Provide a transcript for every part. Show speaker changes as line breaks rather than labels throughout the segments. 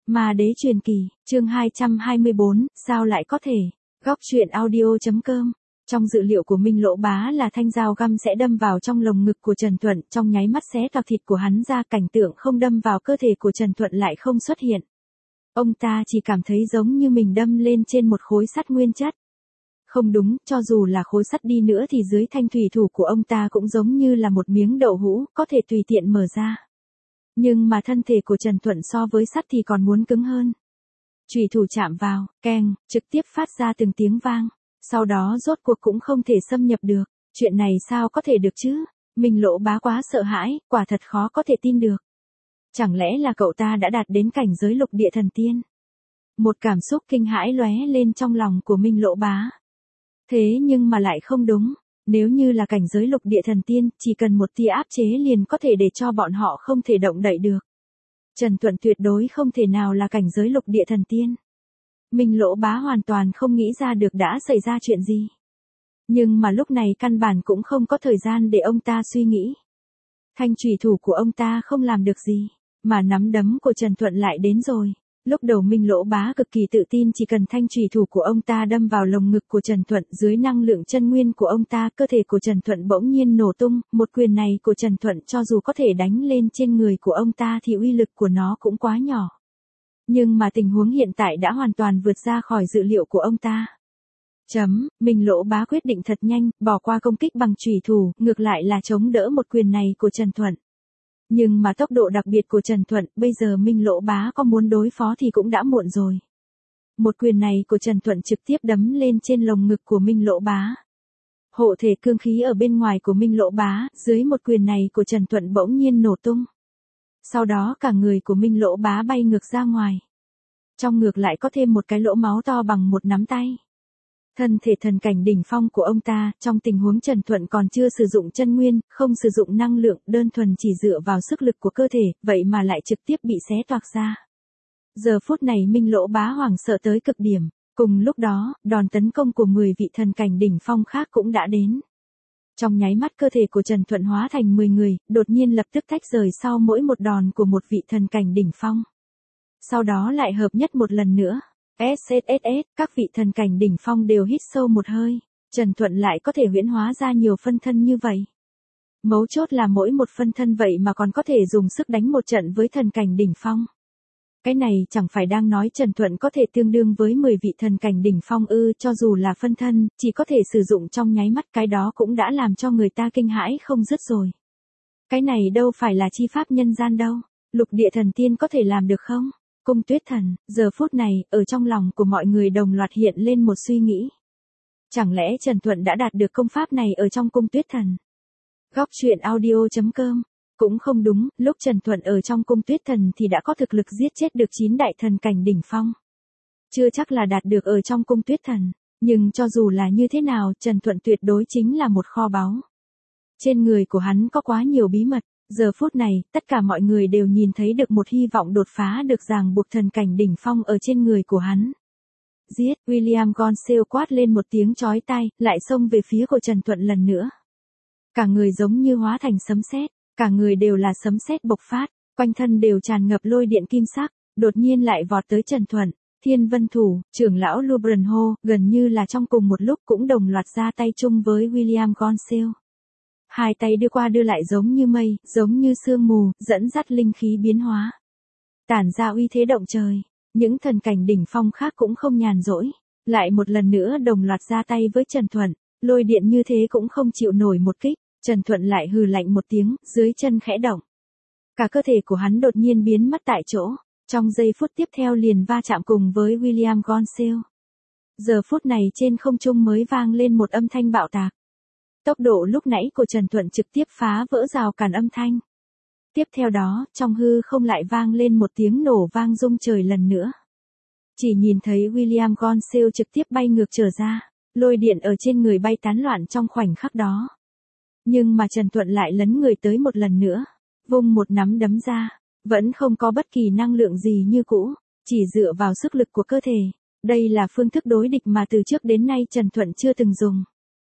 Ma đế truyền kỳ, chương 224, sao lại có thể? Góc truyện audio.com. Trong dự liệu của Minh Lỗ Bá là thanh dao găm sẽ đâm vào trong lồng ngực của Trần Thuận, trong nháy mắt xé toạc thịt của hắn ra, cảnh tượng không đâm vào cơ thể của Trần Thuận lại không xuất hiện. Ông ta chỉ cảm thấy giống như mình đâm lên trên một khối sắt nguyên chất. Không đúng, cho dù là khối sắt đi nữa thì dưới thanh thủy thủ của ông ta cũng giống như là một miếng đậu hũ, có thể tùy tiện mở ra. Nhưng mà thân thể của Trần Thuận so với sắt thì còn muốn cứng hơn. Chủy thủ chạm vào, keng, trực tiếp phát ra từng tiếng vang. Sau đó rốt cuộc cũng không thể xâm nhập được. Chuyện này sao có thể được chứ? Minh Lỗ Bá quá sợ hãi, quả thật khó có thể tin được. Chẳng lẽ là cậu ta đã đạt đến cảnh giới lục địa thần tiên? Một cảm xúc kinh hãi lóe lên trong lòng của Minh Lỗ Bá. Thế nhưng mà lại không đúng. Nếu như là cảnh giới lục địa thần tiên, chỉ cần một tia áp chế liền có thể để cho bọn họ không thể động đậy được. Trần Thuận tuyệt đối không thể nào là cảnh giới lục địa thần tiên. Minh Lỗ Bá hoàn toàn không nghĩ ra được đã xảy ra chuyện gì. Nhưng mà lúc này căn bản cũng không có thời gian để ông ta suy nghĩ. Thanh chủy thủ của ông ta không làm được gì, mà nắm đấm của Trần Thuận lại đến rồi. Lúc đầu Minh Lỗ Bá cực kỳ tự tin chỉ cần thanh chủy thủ của ông ta đâm vào lồng ngực của Trần Thuận, dưới năng lượng chân nguyên của ông ta, cơ thể của Trần Thuận bỗng nhiên nổ tung, một quyền này của Trần Thuận cho dù có thể đánh lên trên người của ông ta thì uy lực của nó cũng quá nhỏ. Nhưng mà tình huống hiện tại đã hoàn toàn vượt ra khỏi dự liệu của ông ta. Minh Lỗ Bá quyết định thật nhanh, bỏ qua công kích bằng chủy thủ, ngược lại là chống đỡ một quyền này của Trần Thuận. Nhưng mà tốc độ đặc biệt của Trần Thuận, bây giờ Minh Lỗ Bá có muốn đối phó thì cũng đã muộn rồi. Một quyền này của Trần Thuận trực tiếp đấm lên trên lồng ngực của Minh Lỗ Bá. Hộ thể cương khí ở bên ngoài của Minh Lỗ Bá, dưới một quyền này của Trần Thuận bỗng nhiên nổ tung. Sau đó cả người của Minh Lỗ Bá bay ngược ra ngoài. Trong ngực lại có thêm một cái lỗ máu to bằng một nắm tay. Thân thể thần cảnh đỉnh phong của ông ta, trong tình huống Trần Thuận còn chưa sử dụng chân nguyên, không sử dụng năng lượng, đơn thuần chỉ dựa vào sức lực của cơ thể, vậy mà lại trực tiếp bị xé toạc ra. Giờ phút này Minh Lỗ Bá hoảng sợ tới cực điểm. Cùng lúc đó, đòn tấn công của 10 vị thần cảnh đỉnh phong khác cũng đã đến. Trong nháy mắt cơ thể của Trần Thuận hóa thành 10 người, đột nhiên lập tức tách rời sau mỗi một đòn của một vị thần cảnh đỉnh phong. Sau đó lại hợp nhất một lần nữa. SSSS, các vị thần cảnh đỉnh phong đều hít sâu một hơi. Trần Thuận lại có thể huyễn hóa ra nhiều phân thân như vậy. Mấu chốt là mỗi một phân thân vậy mà còn có thể dùng sức đánh một trận với thần cảnh đỉnh phong. Cái này chẳng phải đang nói Trần Thuận có thể tương đương với 10 vị thần cảnh đỉnh phong ư? Cho dù là phân thân, chỉ có thể sử dụng trong nháy mắt, cái đó cũng đã làm cho người ta kinh hãi không dứt rồi. Cái này đâu phải là chi pháp nhân gian đâu. Lục địa thần tiên có thể làm được không? Cung Tuyết Thần, giờ phút này, ở trong lòng của mọi người đồng loạt hiện lên một suy nghĩ. Chẳng lẽ Trần Thuận đã đạt được công pháp này ở trong Cung Tuyết Thần? Góc truyện audio.com. Cũng không đúng, lúc Trần Thuận ở trong Cung Tuyết Thần thì đã có thực lực giết chết được 9 đại thần cảnh đỉnh phong. Chưa chắc là đạt được ở trong Cung Tuyết Thần, nhưng cho dù là như thế nào, Trần Thuận tuyệt đối chính là một kho báu. Trên người của hắn có quá nhiều bí mật. Giờ phút này, tất cả mọi người đều nhìn thấy được một hy vọng đột phá được ràng buộc thần cảnh đỉnh phong ở trên người của hắn. Giết, William Gonseal quát lên một tiếng chói tai, lại xông về phía của Trần Thuận lần nữa. Cả người giống như hóa thành sấm sét, cả người đều là sấm sét bộc phát, quanh thân đều tràn ngập lôi điện kim sắc, đột nhiên lại vọt tới Trần Thuận. Thiên Vân Thủ, trưởng lão Lubranho, gần như là trong cùng một lúc cũng đồng loạt ra tay chung với William Gonseal. Hai tay đưa qua đưa lại giống như mây, giống như sương mù, dẫn dắt linh khí biến hóa. Tản ra uy thế động trời. Những thần cảnh đỉnh phong khác cũng không nhàn rỗi. Lại một lần nữa đồng loạt ra tay với Trần Thuận. Lôi điện như thế cũng không chịu nổi một kích. Trần Thuận lại hừ lạnh một tiếng, dưới chân khẽ động. Cả cơ thể của hắn đột nhiên biến mất tại chỗ. Trong giây phút tiếp theo liền va chạm cùng với William Gonseal. Giờ phút này trên không trung mới vang lên một âm thanh bạo tạc. Tốc độ lúc nãy của Trần Thuận trực tiếp phá vỡ rào cản âm thanh. Tiếp theo đó, trong hư không lại vang lên một tiếng nổ vang rung trời lần nữa. Chỉ nhìn thấy William Gonseal trực tiếp bay ngược trở ra, lôi điện ở trên người bay tán loạn trong khoảnh khắc đó. Nhưng mà Trần Thuận lại lấn người tới một lần nữa, vung một nắm đấm ra, vẫn không có bất kỳ năng lượng gì như cũ, chỉ dựa vào sức lực của cơ thể. Đây là phương thức đối địch mà từ trước đến nay Trần Thuận chưa từng dùng.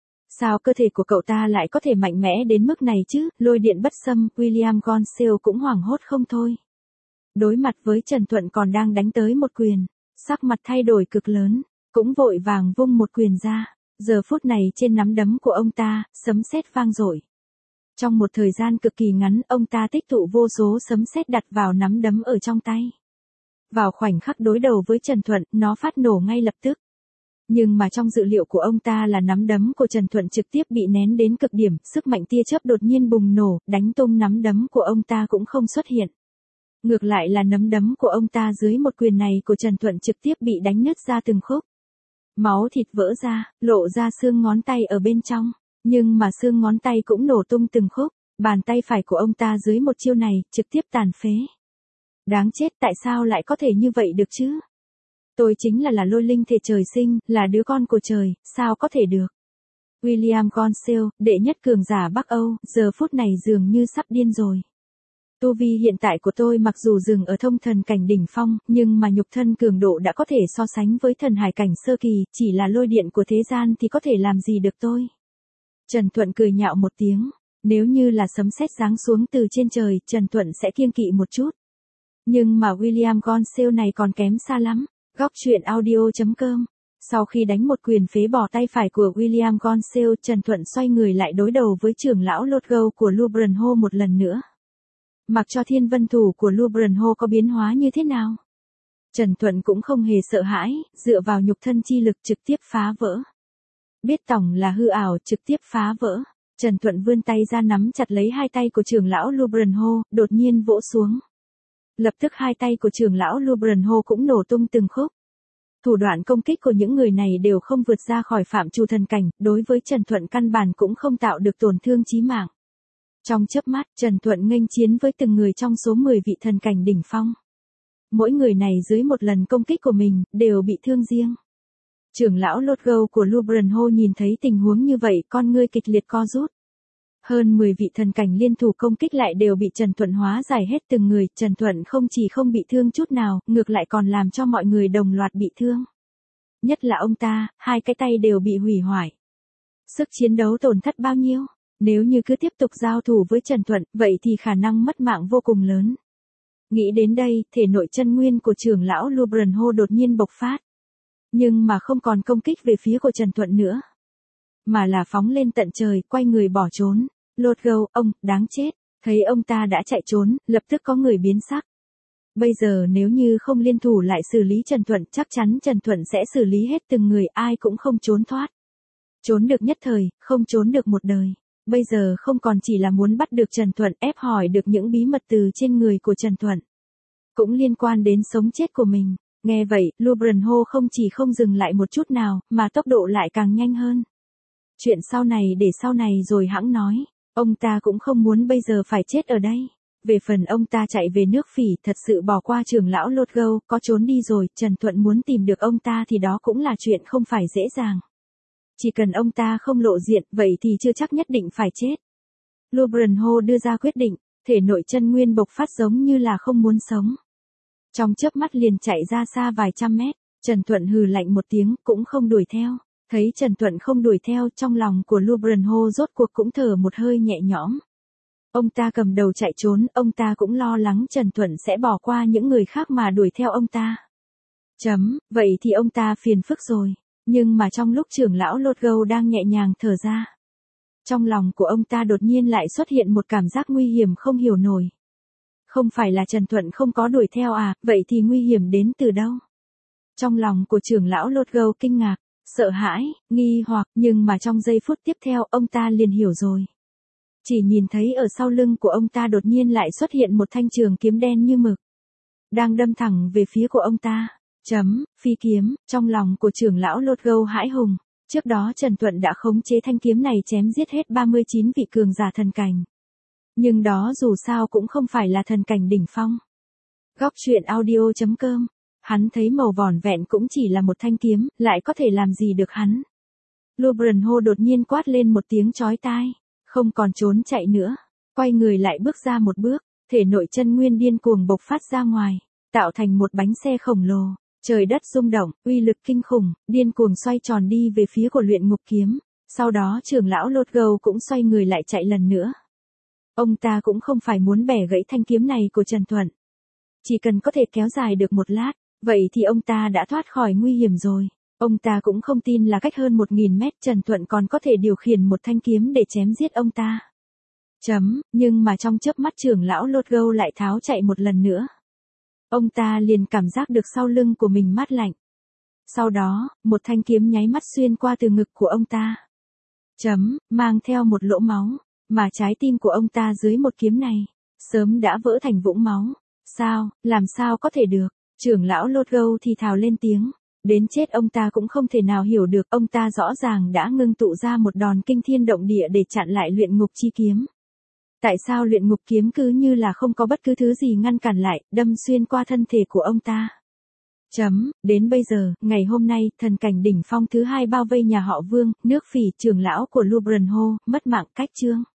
Sao cơ thể của cậu ta lại có thể mạnh mẽ đến mức này chứ? Lôi điện bất xâm, William Gonseal cũng hoảng hốt không thôi. Đối mặt với Trần Thuận còn đang đánh tới một quyền, sắc mặt thay đổi cực lớn, cũng vội vàng vung một quyền ra. Giờ phút này trên nắm đấm của ông ta, sấm sét vang dội. Trong một thời gian cực kỳ ngắn, ông ta tích tụ vô số sấm sét đặt vào nắm đấm ở trong tay. Vào khoảnh khắc đối đầu với Trần Thuận, nó phát nổ ngay lập tức. Nhưng mà trong dự liệu của ông ta là nắm đấm của Trần Thuận trực tiếp bị nén đến cực điểm, sức mạnh tia chớp đột nhiên bùng nổ, đánh tung nắm đấm của ông ta cũng không xuất hiện. Ngược lại là nắm đấm của ông ta dưới một quyền này của Trần Thuận trực tiếp bị đánh nứt ra từng khúc. Máu thịt vỡ ra, lộ ra xương ngón tay ở bên trong, nhưng mà xương ngón tay cũng nổ tung từng khúc, bàn tay phải của ông ta dưới một chiêu này, trực tiếp tàn phế. Đáng chết, tại sao lại có thể như vậy được chứ? Tôi chính là lôi linh thể trời sinh, là đứa con của trời, sao có thể được? William Gonseal, đệ nhất cường giả Bắc Âu, giờ phút này dường như sắp điên rồi. Tu vi hiện tại của tôi mặc dù dừng ở thông thần cảnh đỉnh phong, nhưng mà nhục thân cường độ đã có thể so sánh với thần hải cảnh sơ kỳ, chỉ là lôi điện của thế gian thì có thể làm gì được tôi. Trần Thuận cười nhạo một tiếng, nếu như là sấm sét giáng xuống từ trên trời, Trần Thuận sẽ kiêng kỵ một chút. Nhưng mà William Gonseal này còn kém xa lắm. Góc truyện audio.com. Sau khi đánh một quyền phế bỏ tay phải của William Gonseal, Trần Thuận xoay người lại đối đầu với trưởng lão Lodgau của Lubranho một lần nữa. Mặc cho thiên vân thủ của Lubranho có biến hóa như thế nào, Trần Thuận cũng không hề sợ hãi, dựa vào nhục thân chi lực trực tiếp phá vỡ. Biết tổng là hư ảo, trực tiếp phá vỡ. Trần Thuận vươn tay ra nắm chặt lấy hai tay của trưởng lão Lubranho, đột nhiên vỗ xuống. Lập tức hai tay của trưởng lão Lubranho cũng nổ tung từng khúc. Thủ đoạn công kích của những người này đều không vượt ra khỏi phạm trù thần cảnh, đối với Trần Thuận căn bản cũng không tạo được tổn thương chí mạng. Trong chớp mắt, Trần Thuận nghênh chiến với từng người trong số 10 vị thần cảnh đỉnh phong. Mỗi người này dưới một lần công kích của mình, đều bị thương riêng. Trưởng lão Lodgau của Lubranho nhìn thấy tình huống như vậy, con ngươi kịch liệt co rút. Hơn 10 vị thần cảnh liên thủ công kích lại đều bị Trần Thuận hóa giải hết từng người, Trần Thuận không chỉ không bị thương chút nào, ngược lại còn làm cho mọi người đồng loạt bị thương. Nhất là ông ta, hai cái tay đều bị hủy hoại. Sức chiến đấu tổn thất bao nhiêu? Nếu như cứ tiếp tục giao thủ với Trần Thuận, vậy thì khả năng mất mạng vô cùng lớn. Nghĩ đến đây, thể nội chân nguyên của trưởng lão Lubranho đột nhiên bộc phát. Nhưng mà không còn công kích về phía của Trần Thuận nữa, mà là phóng lên tận trời, quay người bỏ trốn. Lodgau, ông, đáng chết. Thấy ông ta đã chạy trốn, lập tức có người biến sắc. Bây giờ nếu như không liên thủ lại xử lý Trần Thuận, chắc chắn Trần Thuận sẽ xử lý hết từng người, ai cũng không trốn thoát. Trốn được nhất thời, không trốn được một đời. Bây giờ không còn chỉ là muốn bắt được Trần Thuận, ép hỏi được những bí mật từ trên người của Trần Thuận, cũng liên quan đến sống chết của mình. Nghe vậy, Lubranho không chỉ không dừng lại một chút nào, mà tốc độ lại càng nhanh hơn. Chuyện sau này để sau này rồi hẵng nói. Ông ta cũng không muốn bây giờ phải chết ở đây. Về phần ông ta chạy về nước Phỉ, thật sự bỏ qua trưởng lão Lodgau, có trốn đi rồi, Trần Thuận muốn tìm được ông ta thì đó cũng là chuyện không phải dễ dàng. Chỉ cần ông ta không lộ diện, vậy thì chưa chắc nhất định phải chết. Lubranho đưa ra quyết định, thể nội chân nguyên bộc phát giống như là không muốn sống. Trong chớp mắt liền chạy ra xa vài trăm mét, Trần Thuận hừ lạnh một tiếng, cũng không đuổi theo. Thấy Trần Thuận không đuổi theo, trong lòng của Lubranho rốt cuộc cũng thở một hơi nhẹ nhõm. Ông ta cầm đầu chạy trốn, ông ta cũng lo lắng Trần Thuận sẽ bỏ qua những người khác mà đuổi theo ông ta. Vậy thì ông ta phiền phức rồi. Nhưng mà trong lúc trưởng lão Lodgau đang nhẹ nhàng thở ra, trong lòng của ông ta đột nhiên lại xuất hiện một cảm giác nguy hiểm không hiểu nổi. Không phải là Trần Thuận không có đuổi theo à, vậy thì nguy hiểm đến từ đâu? Trong lòng của trưởng lão Lodgau kinh ngạc, sợ hãi, nghi hoặc, nhưng mà trong giây phút tiếp theo ông ta liền hiểu rồi. Chỉ nhìn thấy ở sau lưng của ông ta đột nhiên lại xuất hiện một thanh trường kiếm đen như mực, đang đâm thẳng về phía của ông ta. Phi kiếm, trong lòng của trưởng lão Lodgau hãi hùng. Trước đó Trần Thuận đã khống chế thanh kiếm này chém giết hết 39 vị cường giả thần cảnh. Nhưng đó dù sao cũng không phải là thần cảnh đỉnh phong. Góc truyện audio.com. Hắn thấy màu vỏn vẹn cũng chỉ là một thanh kiếm, lại có thể làm gì được hắn. Lubranho đột nhiên quát lên một tiếng chói tai, không còn trốn chạy nữa, quay người lại bước ra một bước, thể nội chân nguyên điên cuồng bộc phát ra ngoài, tạo thành một bánh xe khổng lồ, trời đất rung động, uy lực kinh khủng, điên cuồng xoay tròn đi về phía của luyện ngục kiếm. Sau đó trưởng lão Lodgau cũng xoay người lại chạy lần nữa. Ông ta cũng không phải muốn bẻ gãy thanh kiếm này của Trần Thuận, Chỉ cần có thể kéo dài được một lát, vậy thì ông ta đã thoát khỏi nguy hiểm rồi. Ông ta cũng không tin là cách hơn 1000 mét Trần Thuận còn có thể điều khiển một thanh kiếm để chém giết ông ta. Nhưng mà trong chớp mắt trưởng lão Lột Gâu lại tháo chạy một lần nữa. Ông ta liền cảm giác được sau lưng của mình mát lạnh. Sau đó, một thanh kiếm nháy mắt xuyên qua từ ngực của ông ta. Mang theo một lỗ máu, mà trái tim của ông ta dưới một kiếm này, sớm đã vỡ thành vũng máu. Sao, làm sao có thể được? Trưởng lão Lột Gâu thì thào lên tiếng. Đến chết ông ta cũng không thể nào hiểu được, ông ta rõ ràng đã ngưng tụ ra một đòn kinh thiên động địa để chặn lại luyện ngục chi kiếm. Tại sao luyện ngục kiếm cứ như là không có bất cứ thứ gì ngăn cản lại, đâm xuyên qua thân thể của ông ta? Đến bây giờ, ngày hôm nay, thần cảnh đỉnh phong thứ 2 bao vây nhà họ Vương, nước Phỉ, trưởng lão của Lubran Ho, mất mạng cách chương.